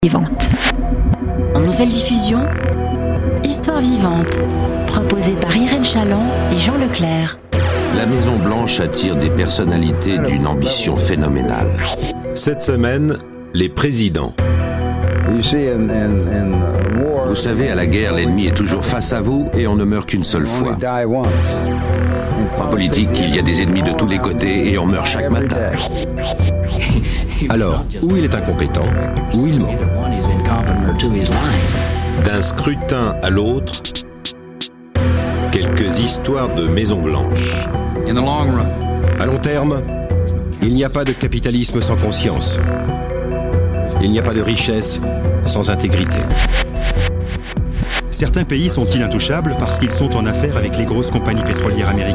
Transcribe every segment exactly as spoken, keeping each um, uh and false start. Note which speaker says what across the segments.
Speaker 1: Vivante. En nouvelle diffusion, Histoire vivante, proposée par Irène Chaland et Jean Leclerc.
Speaker 2: La Maison Blanche attire des personnalités d'une ambition phénoménale.
Speaker 3: Cette semaine, les présidents.
Speaker 2: Vous savez, à la guerre, l'ennemi est toujours face à vous et on ne meurt qu'une seule fois. En politique, il y a des ennemis de tous les côtés et on meurt chaque matin.
Speaker 3: Alors, ou il est incompétent, ou il ment. D'un scrutin à l'autre, quelques histoires de Maison Blanche. À long terme, il n'y a pas de capitalisme sans conscience. Il n'y a pas de richesse sans intégrité.
Speaker 4: Certains pays sont-ils intouchables parce qu'ils sont en affaire avec les grosses compagnies pétrolières américaines ?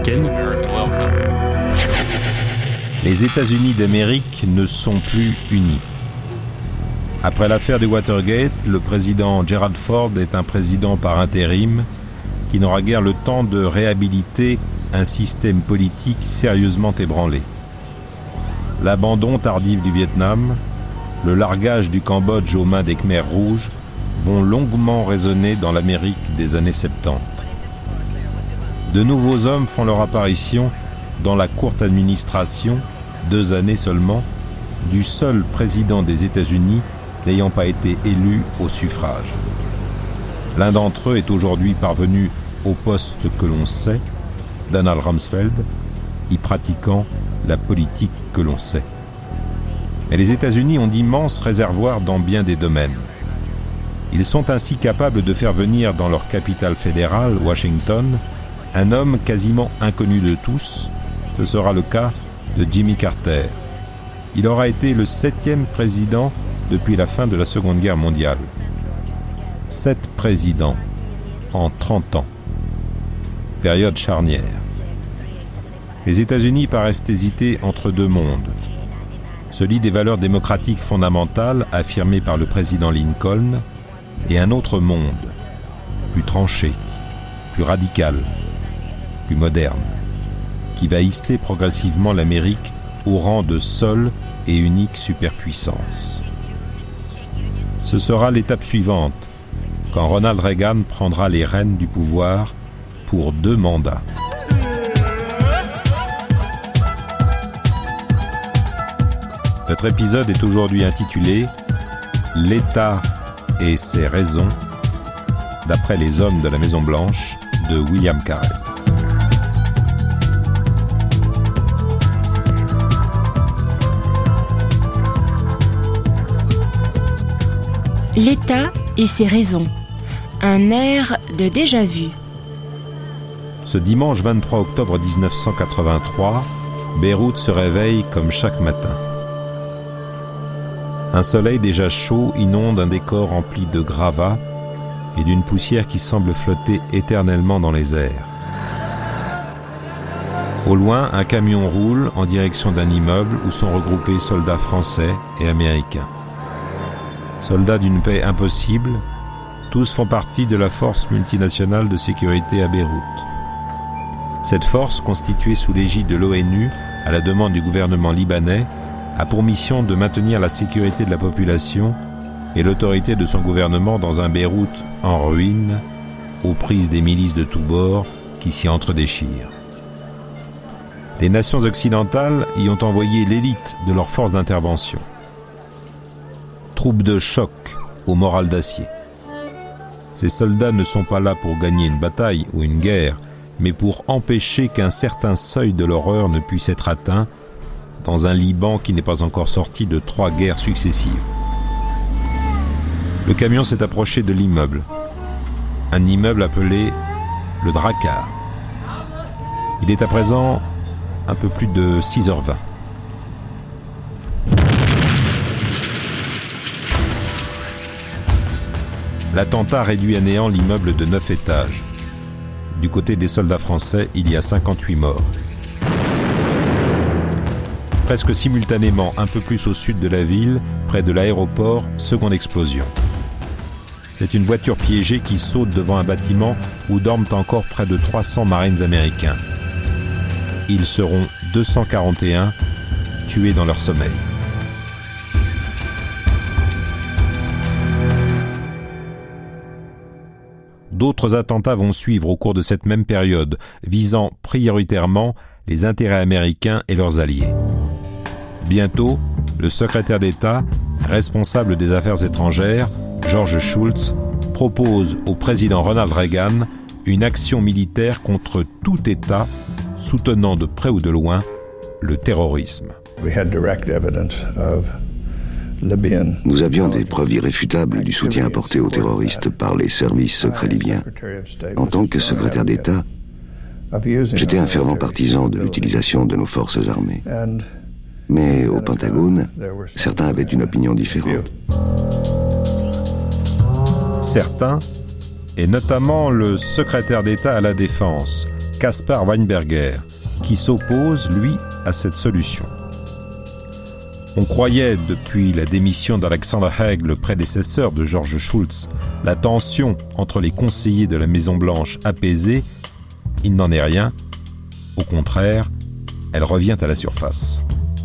Speaker 5: Les États-Unis d'Amérique ne sont plus unis. Après l'affaire du Watergate, le président Gerald Ford est un président par intérim qui n'aura guère le temps de réhabiliter un système politique sérieusement ébranlé. L'abandon tardif du Vietnam, le largage du Cambodge aux mains des Khmers rouges vont longuement résonner dans l'Amérique des années soixante-dix. De nouveaux hommes font leur apparition dans la courte administration, deux années seulement, du seul président des États-Unis n'ayant pas été élu au suffrage. L'un d'entre eux est aujourd'hui parvenu au poste que l'on sait, Donald Rumsfeld, y pratiquant la politique que l'on sait. Mais les États-Unis ont d'immenses réservoirs dans bien des domaines. Ils sont ainsi capables de faire venir dans leur capitale fédérale, Washington, un homme quasiment inconnu de tous. Ce sera le cas de Jimmy Carter. Il aura été le septième président depuis la fin de la Seconde Guerre mondiale. Sept présidents en trente ans. Période charnière. Les États-Unis paraissent hésiter entre deux mondes. Celui des valeurs démocratiques fondamentales affirmées par le président Lincoln et un autre monde, plus tranché, plus radical, plus moderne, qui va hisser progressivement l'Amérique au rang de seule et unique superpuissance. Ce sera l'étape suivante, quand Ronald Reagan prendra les rênes du pouvoir pour deux mandats. Notre épisode est aujourd'hui intitulé « L'État et ses raisons » d'après les hommes de la Maison Blanche de William Carell.
Speaker 1: L'État et ses raisons. Un air de déjà-vu.
Speaker 5: Ce dimanche vingt-trois octobre dix-neuf cent quatre-vingt-trois, Beyrouth se réveille comme chaque matin. Un soleil déjà chaud inonde un décor rempli de gravats et d'une poussière qui semble flotter éternellement dans les airs. Au loin, un camion roule en direction d'un immeuble où sont regroupés soldats français et américains. Soldats d'une paix impossible, tous font partie de la force multinationale de sécurité à Beyrouth. Cette force, constituée sous l'égide de l'ONU à la demande du gouvernement libanais, a pour mission de maintenir la sécurité de la population et l'autorité de son gouvernement dans un Beyrouth en ruine, aux prises des milices de tous bords qui s'y entredéchirent. Les nations occidentales y ont envoyé l'élite de leurs forces d'intervention. Troupes de choc au moral d'acier. Ces soldats ne sont pas là pour gagner une bataille ou une guerre, mais pour empêcher qu'un certain seuil de l'horreur ne puisse être atteint dans un Liban qui n'est pas encore sorti de trois guerres successives. Le camion s'est approché de l'immeuble. Un immeuble appelé le Drakkar. Il est à présent un peu plus de six heures vingt. L'attentat réduit à néant l'immeuble de neuf étages. Du côté des soldats français, il y a cinquante-huit morts. Presque simultanément, un peu plus au sud de la ville, près de l'aéroport, seconde explosion. C'est une voiture piégée qui saute devant un bâtiment où dorment encore près de trois cents Marines américains. Ils seront deux cent quarante et un tués dans leur sommeil. d'autres attentats vont suivre au cours de cette même période, visant prioritairement les intérêts américains et leurs alliés. Bientôt, le secrétaire d'État, responsable des affaires étrangères, George Shultz, propose au président Ronald Reagan une action militaire contre tout État soutenant de près ou de loin le terrorisme.
Speaker 6: Nous avions des preuves irréfutables du soutien apporté aux terroristes par les services secrets libyens. En tant que secrétaire d'État, j'étais un fervent partisan de l'utilisation de nos forces armées. Mais au Pentagone, certains avaient une opinion différente.
Speaker 5: Certains, et notamment le secrétaire d'État à la Défense, Caspar Weinberger, qui s'oppose, lui, à cette solution. On croyait, depuis la démission d'Alexander Haig, le prédécesseur de George Shultz, la tension entre les conseillers de la Maison-Blanche apaisée. Il n'en est rien. Au contraire, elle revient à la surface.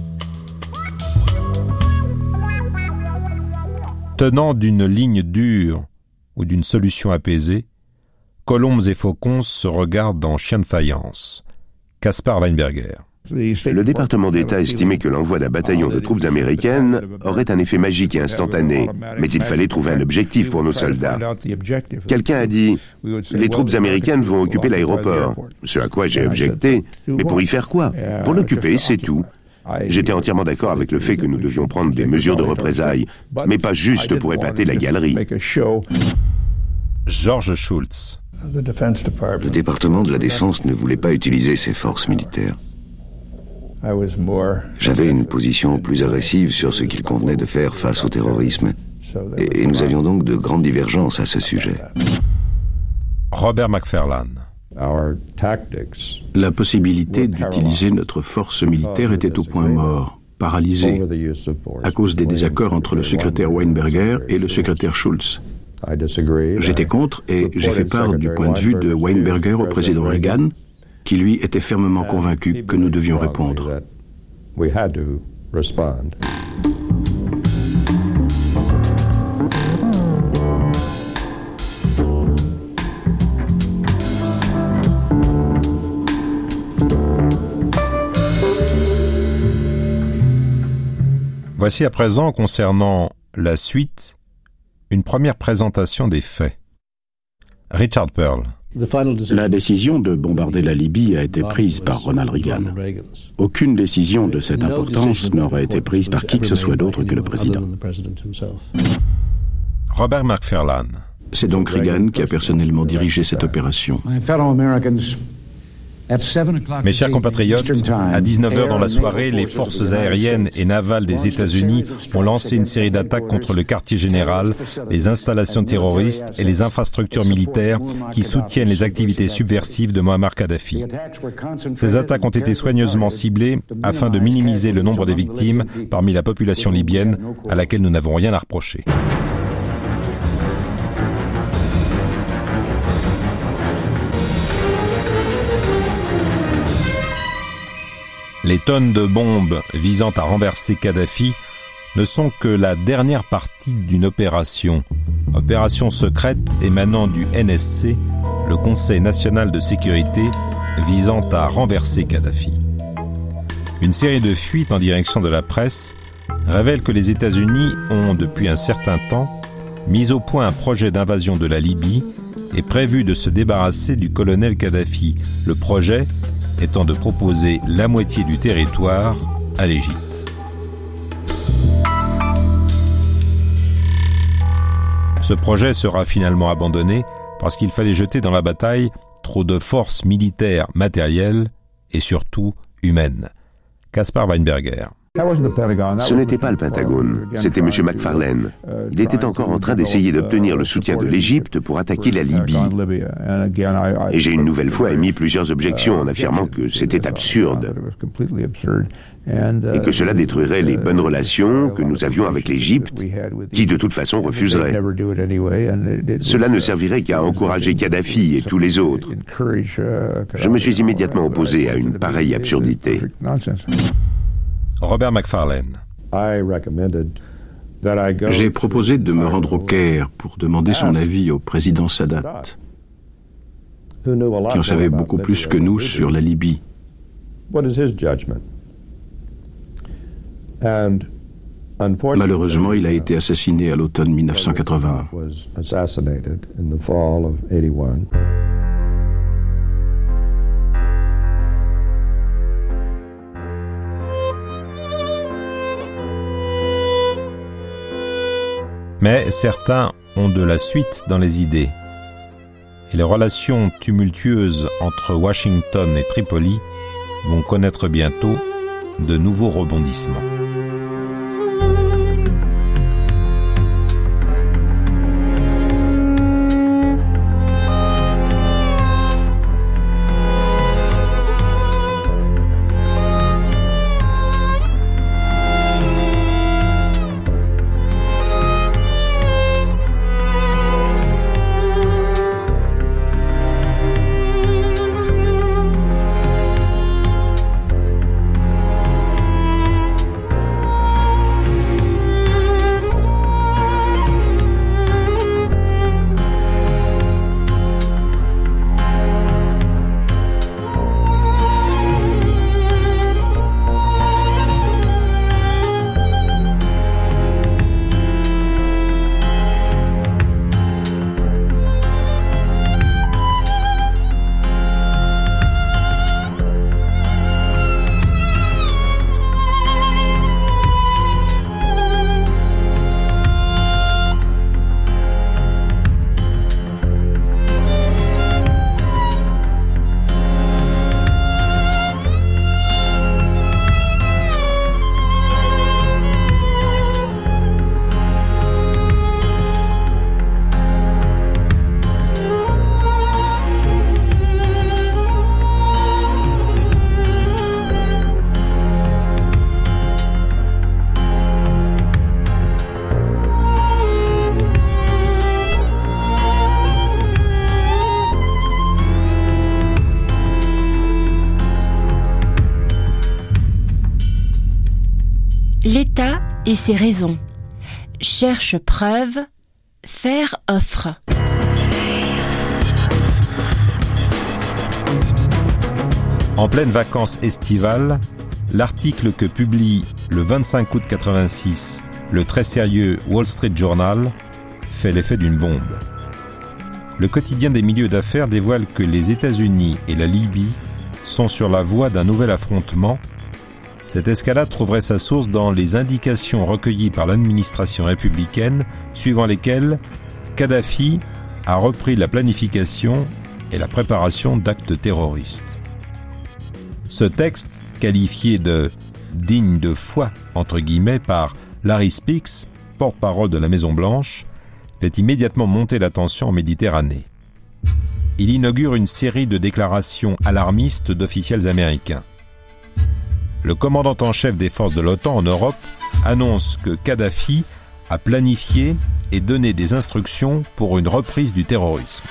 Speaker 5: Tenant d'une ligne dure ou d'une solution apaisée, Colombes et Faucons se regardent en chien de faïence. Caspar Weinberger.
Speaker 7: Le département d'État estimait que l'envoi d'un bataillon de troupes américaines aurait un effet magique et instantané, mais il fallait trouver un objectif pour nos soldats. Quelqu'un a dit « Les troupes américaines vont occuper l'aéroport », ce à quoi j'ai objecté « Mais pour y faire quoi ? Pour l'occuper, c'est tout ». J'étais entièrement d'accord avec le fait que nous devions prendre des mesures de représailles, mais pas juste pour épater la galerie.
Speaker 5: George Shultz.
Speaker 6: Le département de la Défense ne voulait pas utiliser ses forces militaires. J'avais une position plus agressive sur ce qu'il convenait de faire face au terrorisme, et, et nous avions donc de grandes divergences à ce sujet.
Speaker 5: Robert McFarlane.
Speaker 8: La possibilité d'utiliser notre force militaire était au point mort, paralysée, à cause des désaccords entre le secrétaire Weinberger et le secrétaire Shultz. J'étais contre et j'ai fait part du point de vue de Weinberger au président Reagan, qui lui était fermement convaincu que nous devions répondre.
Speaker 5: Voici à présent, concernant la suite, une première présentation des faits. Richard Pearl.
Speaker 8: La décision de bombarder la Libye a été prise par Ronald Reagan. Aucune décision de cette importance n'aurait été prise par qui que ce soit d'autre que le président.
Speaker 5: Robert McFarlane.
Speaker 8: C'est donc Reagan qui a personnellement dirigé cette opération.
Speaker 5: Mes chers compatriotes, à dix-neuf heures dans la soirée, les forces aériennes et navales des États-Unis ont lancé une série d'attaques contre le quartier général, les installations terroristes et les infrastructures militaires qui soutiennent les activités subversives de Muammar Kadhafi. Ces attaques ont été soigneusement ciblées afin de minimiser le nombre des victimes parmi la population libyenne à laquelle nous n'avons rien à reprocher. Les tonnes de bombes visant à renverser Kadhafi ne sont que la dernière partie d'une opération, opération secrète émanant du N S C, le Conseil national de sécurité, visant à renverser Kadhafi. Une série de fuites en direction de la presse révèle que les États-Unis ont, depuis un certain temps, mis au point un projet d'invasion de la Libye et prévu de se débarrasser du colonel Kadhafi. Le projet étant de proposer la moitié du territoire à l'Égypte. Ce projet sera finalement abandonné parce qu'il fallait jeter dans la bataille trop de forces militaires matérielles et surtout humaines. Caspar Weinberger.
Speaker 7: Ce n'était pas le Pentagone, c'était M. McFarlane. Il était encore en train d'essayer d'obtenir le soutien de l'Égypte pour attaquer la Libye. Et j'ai une nouvelle fois émis plusieurs objections en affirmant que c'était absurde et que cela détruirait les bonnes relations que nous avions avec l'Égypte, qui de toute façon refuserait. Cela ne servirait qu'à encourager Kadhafi et tous les autres. Je me suis immédiatement opposé à une pareille absurdité.
Speaker 5: Robert McFarlane.
Speaker 8: J'ai proposé de me rendre au Caire pour demander son avis au président Sadat. qui en savait beaucoup plus que nous sur la Libye. Malheureusement, il a été assassiné à l'automne mille neuf cent quatre-vingt-un.
Speaker 5: Mais certains ont de la suite dans les idées. Et les relations tumultueuses entre Washington et Tripoli vont connaître bientôt de nouveaux rebondissements.
Speaker 1: L'État et ses raisons. Cherche preuve, faire offre.
Speaker 5: En pleine vacances estivales, l'article que publie le vingt-cinq août quatre-vingt-six le très sérieux Wall Street Journal fait l'effet d'une bombe. Le quotidien des milieux d'affaires dévoile que les États-Unis et la Libye sont sur la voie d'un nouvel affrontement. Cette escalade trouverait sa source dans les indications recueillies par l'administration républicaine, suivant lesquelles Kadhafi a repris la planification et la préparation d'actes terroristes. Ce texte, qualifié de « digne de foi » entre guillemets par Larry Speakes, porte-parole de la Maison-Blanche, fait immédiatement monter la tension en Méditerranée. Il inaugure une série de déclarations alarmistes d'officiels américains. Le commandant en chef des forces de l'OTAN en Europe annonce que Kadhafi a planifié et donné des instructions pour une reprise du terrorisme.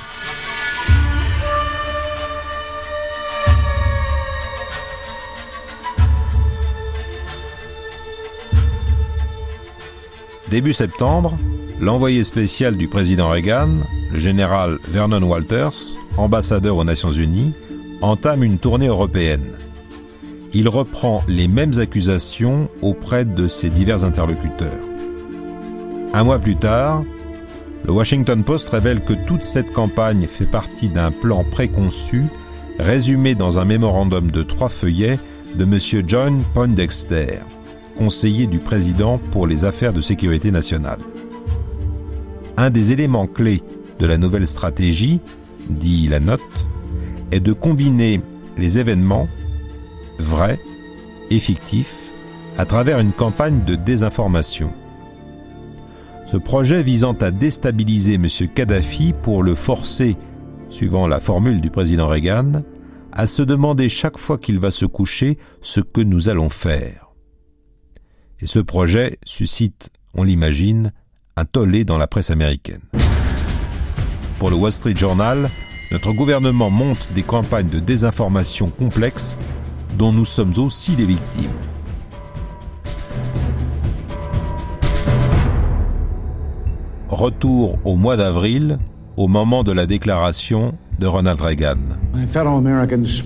Speaker 5: Début septembre, l'envoyé spécial du président Reagan, le général Vernon Walters, ambassadeur aux Nations Unies, entame une tournée européenne. Il reprend les mêmes accusations auprès de ses divers interlocuteurs. Un mois plus tard, le Washington Post révèle que toute cette campagne fait partie d'un plan préconçu, résumé dans un mémorandum de trois feuillets de M. John Poindexter, conseiller du président pour les affaires de sécurité nationale. Un des éléments clés de la nouvelle stratégie, dit la note, est de combiner les événements vrais et fictifs à travers une campagne de désinformation. Ce projet visant à déstabiliser M. Kadhafi pour le forcer, suivant la formule du président Reagan, à se demander chaque fois qu'il va se coucher ce que nous allons faire. Et ce projet suscite, on l'imagine, un tollé dans la presse américaine. Pour le Wall Street Journal, notre gouvernement monte des campagnes de désinformation complexes dont nous sommes aussi les victimes. Retour au mois d'avril, au moment de la déclaration de Ronald Reagan.
Speaker 9: My fellow Americans,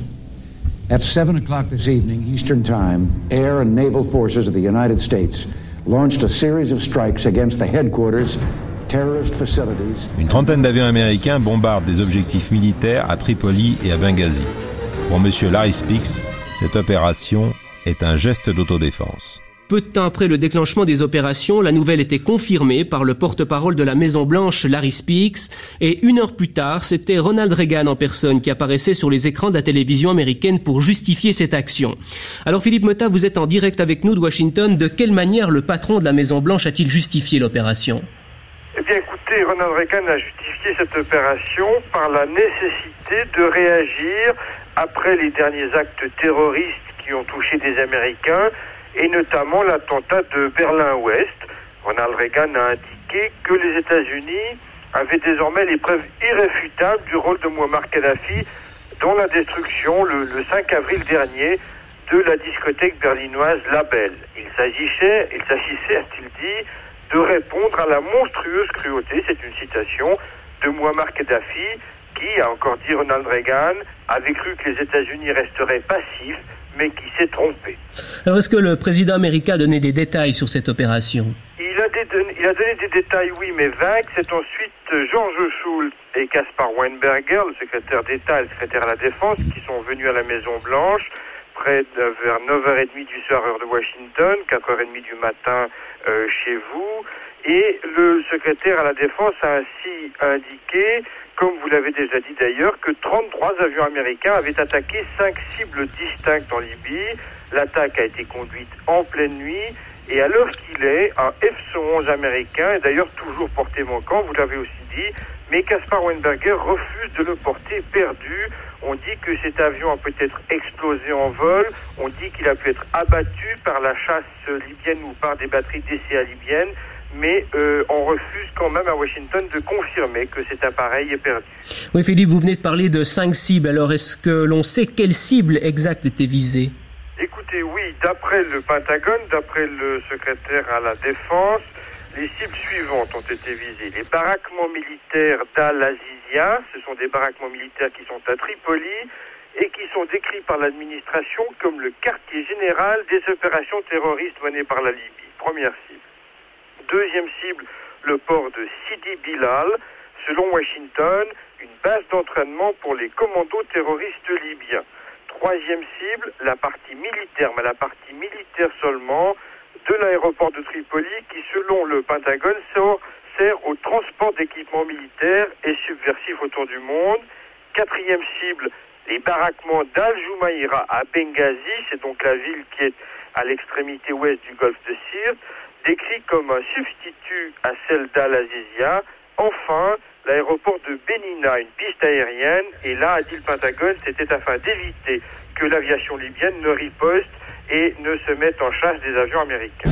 Speaker 9: at seven o'clock this evening, Eastern Time, air and naval forces of the United States launched a series of strikes against the headquarters, terrorist facilities.
Speaker 5: Une trentaine d'avions américains bombardent des objectifs militaires à Tripoli et à Benghazi. Pour M. Larry Speakes, cette opération est un geste d'autodéfense.
Speaker 10: Peu de temps après le déclenchement des opérations, la nouvelle était confirmée par le porte-parole de la Maison-Blanche, Larry Speakes, et une heure plus tard, c'était Ronald Reagan en personne qui apparaissait sur les écrans de la télévision américaine pour justifier cette action. Alors Philippe Mottat, vous êtes en direct avec nous de Washington. De quelle manière le patron de la Maison-Blanche a-t-il justifié l'opération ?
Speaker 11: Eh bien écoutez, Ronald Reagan a justifié cette opération par la nécessité de réagir après les derniers actes terroristes qui ont touché des Américains, et notamment l'attentat de Berlin-Ouest. Ronald Reagan a indiqué que les États-Unis avaient désormais les preuves irréfutables du rôle de Mouammar Kadhafi dans la destruction, le, le cinq avril dernier, de la discothèque berlinoise La Belle. Il s'agissait, il s'agissait, a-t-il dit, de répondre à la monstrueuse cruauté, c'est une citation, de Mouammar Kadhafi, qui, a encore dit Ronald Reagan, avait cru que les États-Unis resteraient passifs, mais qui s'est trompé.
Speaker 10: Alors, est-ce que le président américain a donné des détails sur cette opération ?
Speaker 11: Il a, des, il a donné des détails, oui, mais vagues. C'est ensuite George Shultz et Caspar Weinberger, le secrétaire d'État et le secrétaire à la Défense, qui sont venus à la Maison-Blanche, près de vers neuf heures trente du soir, heure de Washington, quatre heures trente du matin euh, chez vous. Et le secrétaire à la Défense a ainsi indiqué, comme vous l'avez déjà dit d'ailleurs, que trente-trois avions américains avaient attaqué cinq cibles distinctes en Libye. L'attaque a été conduite en pleine nuit et à l'heure qu'il est, un F cent onze américain est d'ailleurs toujours porté manquant, vous l'avez aussi dit, mais Caspar Weinberger refuse de le porter perdu. On dit que cet avion a peut-être explosé en vol, on dit qu'il a pu être abattu par la chasse libyenne ou par des batteries D C A libyennes, mais euh, on refuse quand même à Washington de confirmer que cet appareil est perdu.
Speaker 10: Oui, Philippe, vous venez de parler de cinq cibles. Alors, est-ce que l'on sait quelle cible exacte était visée ?
Speaker 11: Écoutez, oui, d'après le Pentagone, d'après le secrétaire à la Défense, les cibles suivantes ont été visées. Les baraquements militaires d'Al-Azizia, ce sont des baraquements militaires qui sont à Tripoli et qui sont décrits par l'administration comme le quartier général des opérations terroristes menées par la Libye. Première cible. Deuxième cible, le port de Sidi Bilal, selon Washington, une base d'entraînement pour les commandos terroristes libyens. Troisième cible, la partie militaire, mais la partie militaire seulement, de l'aéroport de Tripoli qui, selon le Pentagone, sert, sert au transport d'équipements militaires et subversifs autour du monde. Quatrième cible, les baraquements d'Al-Jumaïra à Benghazi, c'est donc la ville qui est à l'extrémité ouest du golfe de Sirte, décrit comme un substitut à celle d'Al-Azizia. Enfin, l'aéroport de Benina, une piste aérienne, et là, a dit le Pentagone, c'était afin d'éviter que l'aviation libyenne ne riposte et ne se mette en chasse des avions américains.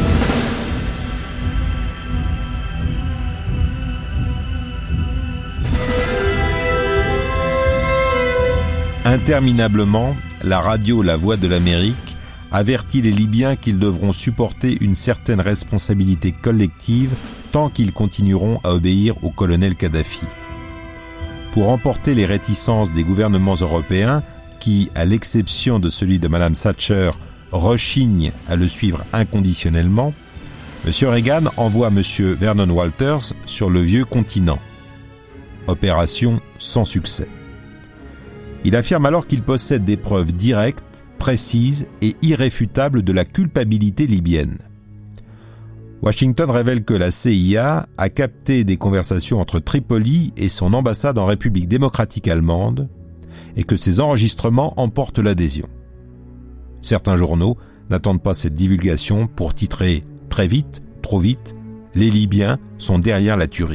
Speaker 5: Interminablement, la radio La Voix de l'Amérique avertit les Libyens qu'ils devront supporter une certaine responsabilité collective tant qu'ils continueront à obéir au colonel Kadhafi. Pour emporter les réticences des gouvernements européens, qui, à l'exception de celui de Madame Thatcher, rechignent à le suivre inconditionnellement, M. Reagan envoie M. Vernon Walters sur le vieux continent. Opération sans succès. Il affirme alors qu'il possède des preuves directes, précises et irréfutables de la culpabilité libyenne. Washington révèle que la C I A a capté des conversations entre Tripoli et son ambassade en République démocratique allemande et que ces enregistrements emportent l'adhésion. Certains journaux n'attendent pas cette divulgation pour titrer « Très vite, trop vite, les Libyens sont derrière la tuerie ».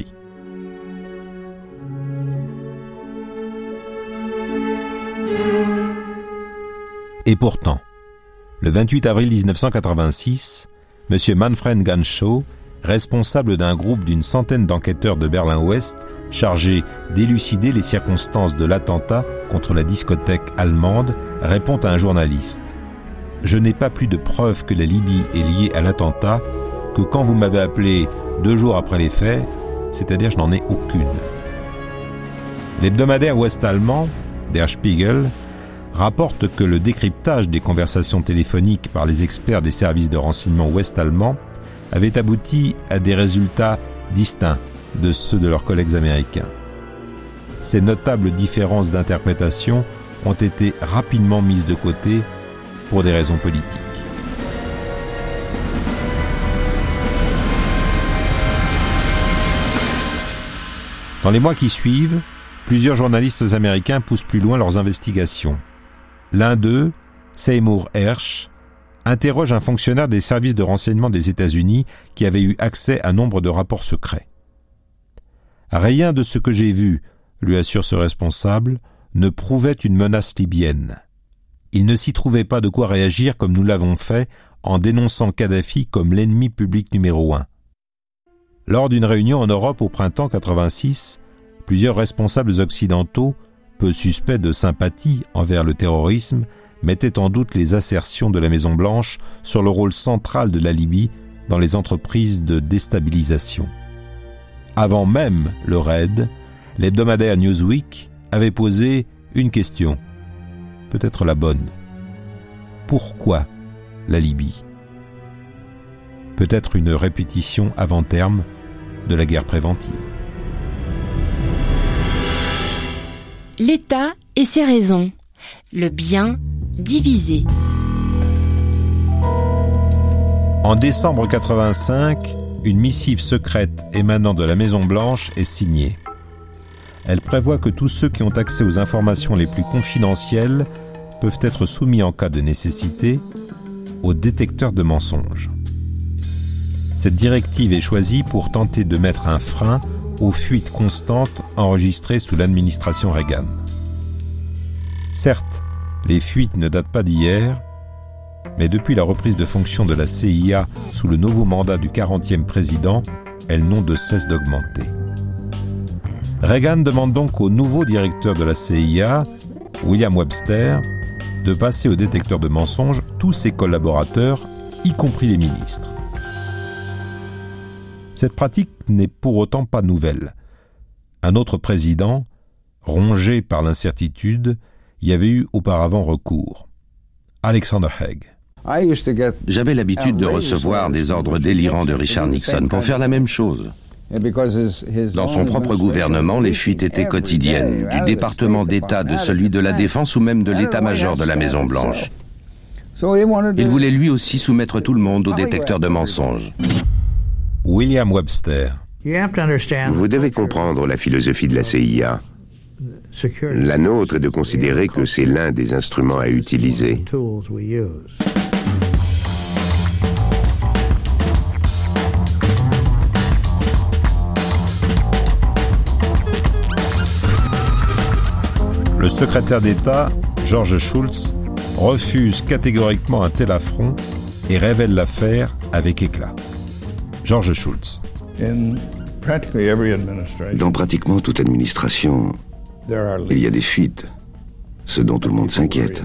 Speaker 5: Et pourtant, le vingt-huit avril dix-neuf cent quatre-vingt-six, M. Manfred Ganschow, responsable d'un groupe d'une centaine d'enquêteurs de Berlin-Ouest, chargé d'élucider les circonstances de l'attentat contre la discothèque allemande, répond à un journaliste « Je n'ai pas plus de preuves que la Libye est liée à l'attentat que quand vous m'avez appelé deux jours après les faits, c'est-à-dire je n'en ai aucune. » L'hebdomadaire ouest-allemand, Der Spiegel, rapporte que le décryptage des conversations téléphoniques par les experts des services de renseignement ouest-allemands avait abouti à des résultats distincts de ceux de leurs collègues américains. Ces notables différences d'interprétation ont été rapidement mises de côté pour des raisons politiques. Dans les mois qui suivent, plusieurs journalistes américains poussent plus loin leurs investigations. L'un d'eux, Seymour Hersh, interroge un fonctionnaire des services de renseignement des États-Unis qui avait eu accès à nombre de rapports secrets. « Rien de ce que j'ai vu, lui assure ce responsable, ne prouvait une menace libyenne. Il ne s'y trouvait pas de quoi réagir comme nous l'avons fait en dénonçant Kadhafi comme l'ennemi public numéro un. » Lors d'une réunion en Europe au printemps quatre-vingt-six, plusieurs responsables occidentaux, peu suspects de sympathie envers le terrorisme, mettaient en doute les assertions de la Maison-Blanche sur le rôle central de la Libye dans les entreprises de déstabilisation. Avant même le raid, l'hebdomadaire Newsweek avait posé une question, peut-être la bonne. Pourquoi la Libye ? Peut-être une répétition avant terme de la guerre préventive.
Speaker 1: L'État et ses raisons. Le bien divisé.
Speaker 5: En décembre quatre-vingt-cinq, une missive secrète émanant de la Maison-Blanche est signée. Elle prévoit que tous ceux qui ont accès aux informations les plus confidentielles peuvent être soumis en cas de nécessité au détecteur de mensonges. Cette directive est choisie pour tenter de mettre un frein aux fuites constantes enregistrées sous l'administration Reagan. Certes, les fuites ne datent pas d'hier, mais depuis la reprise de fonction de la C I A sous le nouveau mandat du quarantième président, elles n'ont de cesse d'augmenter. Reagan demande donc au nouveau directeur de la C I A, William Webster, de passer au détecteur de mensonges tous ses collaborateurs, y compris les ministres. Cette pratique n'est pour autant pas nouvelle. Un autre président, rongé par l'incertitude, y avait eu auparavant recours. Alexander Haig.
Speaker 2: J'avais l'habitude de recevoir des ordres délirants de Richard Nixon pour faire la même chose. Dans son propre gouvernement, les fuites étaient quotidiennes, du département d'État, de celui de la Défense ou même de l'état-major de la Maison-Blanche. Il voulait lui aussi soumettre tout le monde au détecteur de mensonges.
Speaker 5: William Webster.
Speaker 7: Vous devez comprendre la philosophie de la C I A. La nôtre est de considérer que c'est l'un des instruments à utiliser.
Speaker 5: Le secrétaire d'État, George Shultz, refuse catégoriquement un tel affront et révèle l'affaire avec éclat. George Shultz.
Speaker 6: Dans pratiquement toute administration, il y a des fuites, ce dont tout le monde s'inquiète.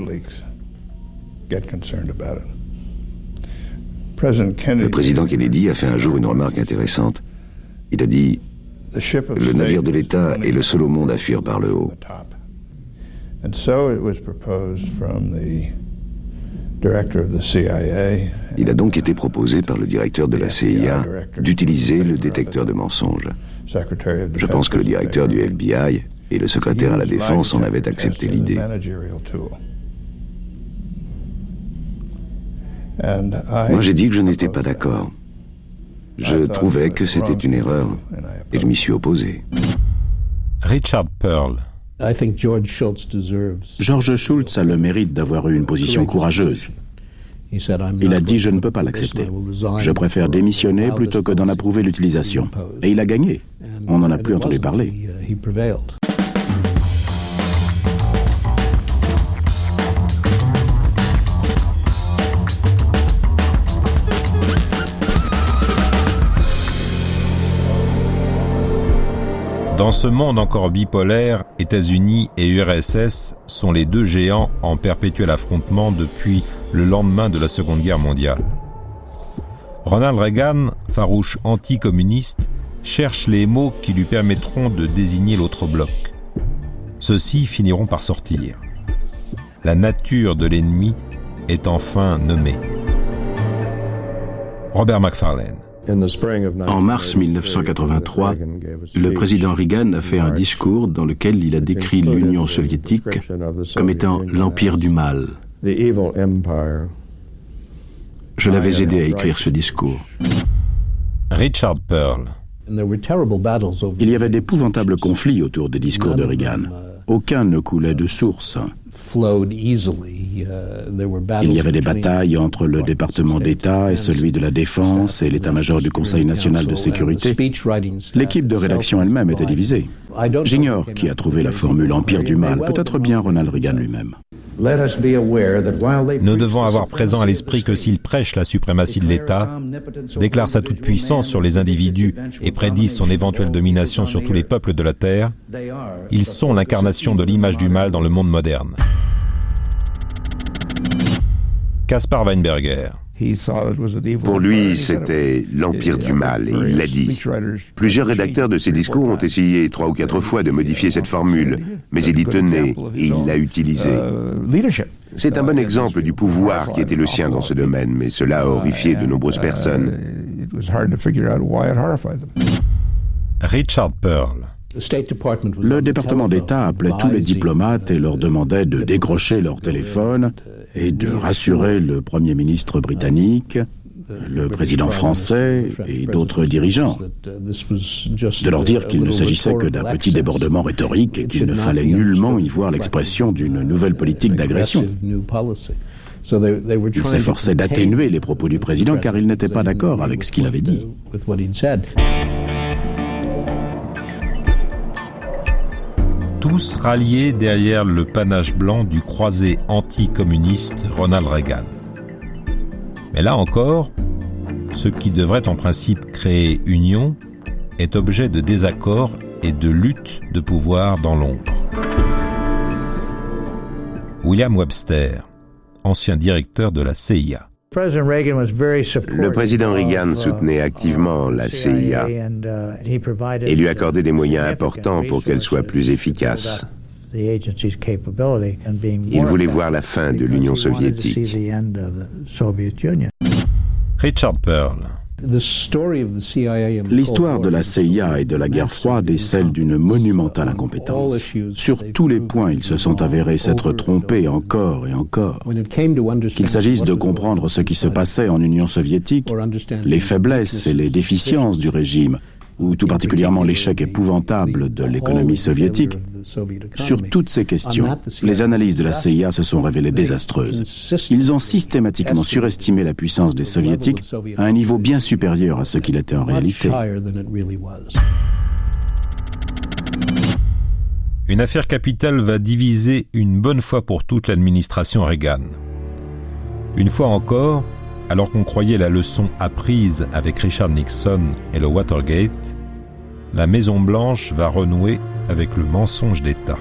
Speaker 6: Le président Kennedy a fait un jour une remarque intéressante. Il a dit « Le navire de l'État est le seul au monde à fuir par le haut ». Il a donc été proposé par le directeur de la C I A d'utiliser le détecteur de mensonges. Je pense que le directeur du F B I et le secrétaire à la Défense en avaient accepté l'idée. Moi, j'ai dit que je n'étais pas d'accord. Je trouvais que c'était une erreur et je m'y suis opposé.
Speaker 5: Richard Pearl.
Speaker 8: George Shultz a le mérite d'avoir eu une position courageuse. Il a dit « Je ne peux pas l'accepter. Je préfère démissionner plutôt que d'en approuver l'utilisation. » Et il a gagné. On n'en a plus entendu parler.
Speaker 5: Dans ce monde encore bipolaire, États-Unis et U R S S sont les deux géants en perpétuel affrontement depuis le lendemain de la Seconde Guerre mondiale. Ronald Reagan, farouche anticommuniste, cherche les mots qui lui permettront de désigner l'autre bloc. ceux-ci finiront par sortir. La nature de l'ennemi est enfin nommée. Robert Macfarlane.
Speaker 8: En mars mille neuf cent quatre-vingt-trois, le président Reagan a fait un discours dans lequel il a décrit l'Union soviétique comme étant l'empire du mal. Je l'avais aidé à écrire ce discours.
Speaker 5: Richard Pearl.
Speaker 8: Il y avait d'épouvantables conflits autour des discours de Reagan. Aucun ne coulait de source. Il y avait des batailles entre le département d'État et celui de la Défense et l'état-major du Conseil national de sécurité. L'équipe de rédaction elle-même était divisée. J'ignore qui a trouvé la formule empire du mal, peut-être bien Ronald Reagan lui-même.
Speaker 5: Nous devons avoir présent à l'esprit que s'il prêche la suprématie de l'État, déclare sa toute-puissance sur les individus et prédit son éventuelle domination sur tous les peuples de la Terre, ils sont l'incarnation de l'image du mal dans le monde moderne. Caspar Weinberger.
Speaker 7: Pour lui, c'était l'empire du mal, et il l'a dit. Plusieurs rédacteurs de ses discours ont essayé trois ou quatre fois de modifier cette formule, mais il y tenait et il l'a utilisée. C'est un bon exemple du pouvoir qui était le sien dans ce domaine, mais cela a horrifié de nombreuses personnes.
Speaker 5: Richard Pearl.
Speaker 8: Le département d'État appelait tous les diplomates et leur demandait de décrocher leur téléphone et de rassurer le Premier ministre britannique, le président français et d'autres dirigeants, de leur dire qu'il ne s'agissait que d'un petit débordement rhétorique et qu'il ne fallait nullement y voir l'expression d'une nouvelle politique d'agression. Ils s'efforçaient d'atténuer les propos du président car ils n'étaient pas d'accord avec ce qu'il avait dit.
Speaker 5: Tous ralliés derrière le panache blanc du croisé anticommuniste Ronald Reagan. Mais là encore, ce qui devrait en principe créer union est objet de désaccord et de lutte de pouvoir dans l'ombre. William Webster, ancien directeur de la C I A.
Speaker 7: Le président Reagan soutenait activement la C I A et lui accordait des moyens importants pour qu'elle soit plus efficace. Il voulait voir la fin de l'Union soviétique.
Speaker 5: Richard Pearl.
Speaker 8: L'histoire de la C I A et de la guerre froide est celle d'une monumentale incompétence. Sur tous les points, ils se sont avérés s'être trompés encore et encore. Qu'il s'agisse de comprendre ce qui se passait en Union soviétique, les faiblesses et les déficiences du régime, ou tout particulièrement l'échec épouvantable de l'économie soviétique, sur toutes ces questions, les analyses de la C I A se sont révélées désastreuses. Ils ont systématiquement surestimé la puissance des soviétiques à un niveau bien supérieur à ce qu'il était en réalité.
Speaker 5: Une affaire capitale va diviser une bonne fois pour toutes l'administration Reagan. Une fois encore, alors qu'on croyait la leçon apprise avec Richard Nixon et le Watergate, la Maison-Blanche va renouer avec le mensonge d'État.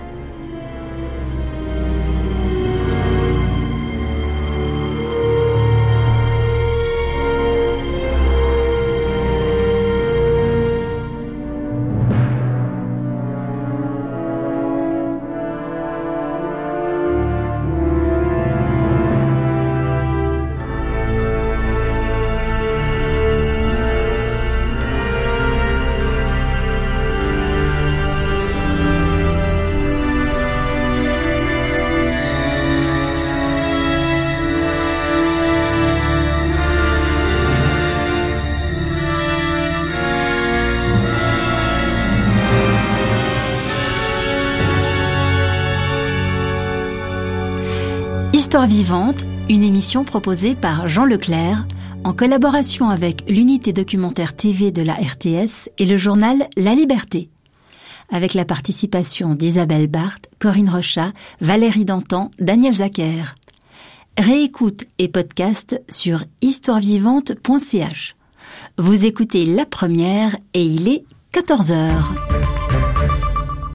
Speaker 1: Histoire vivante, une émission proposée par Jean Leclerc en collaboration avec l'unité documentaire T V de la R T S et le journal La Liberté, avec la participation d'Isabelle Barthes, Corinne Rochat, Valérie Dantan, Daniel Zacher. Réécoute et podcast sur histoire vivante point c h. Vous écoutez La Première et il est quatorze heures.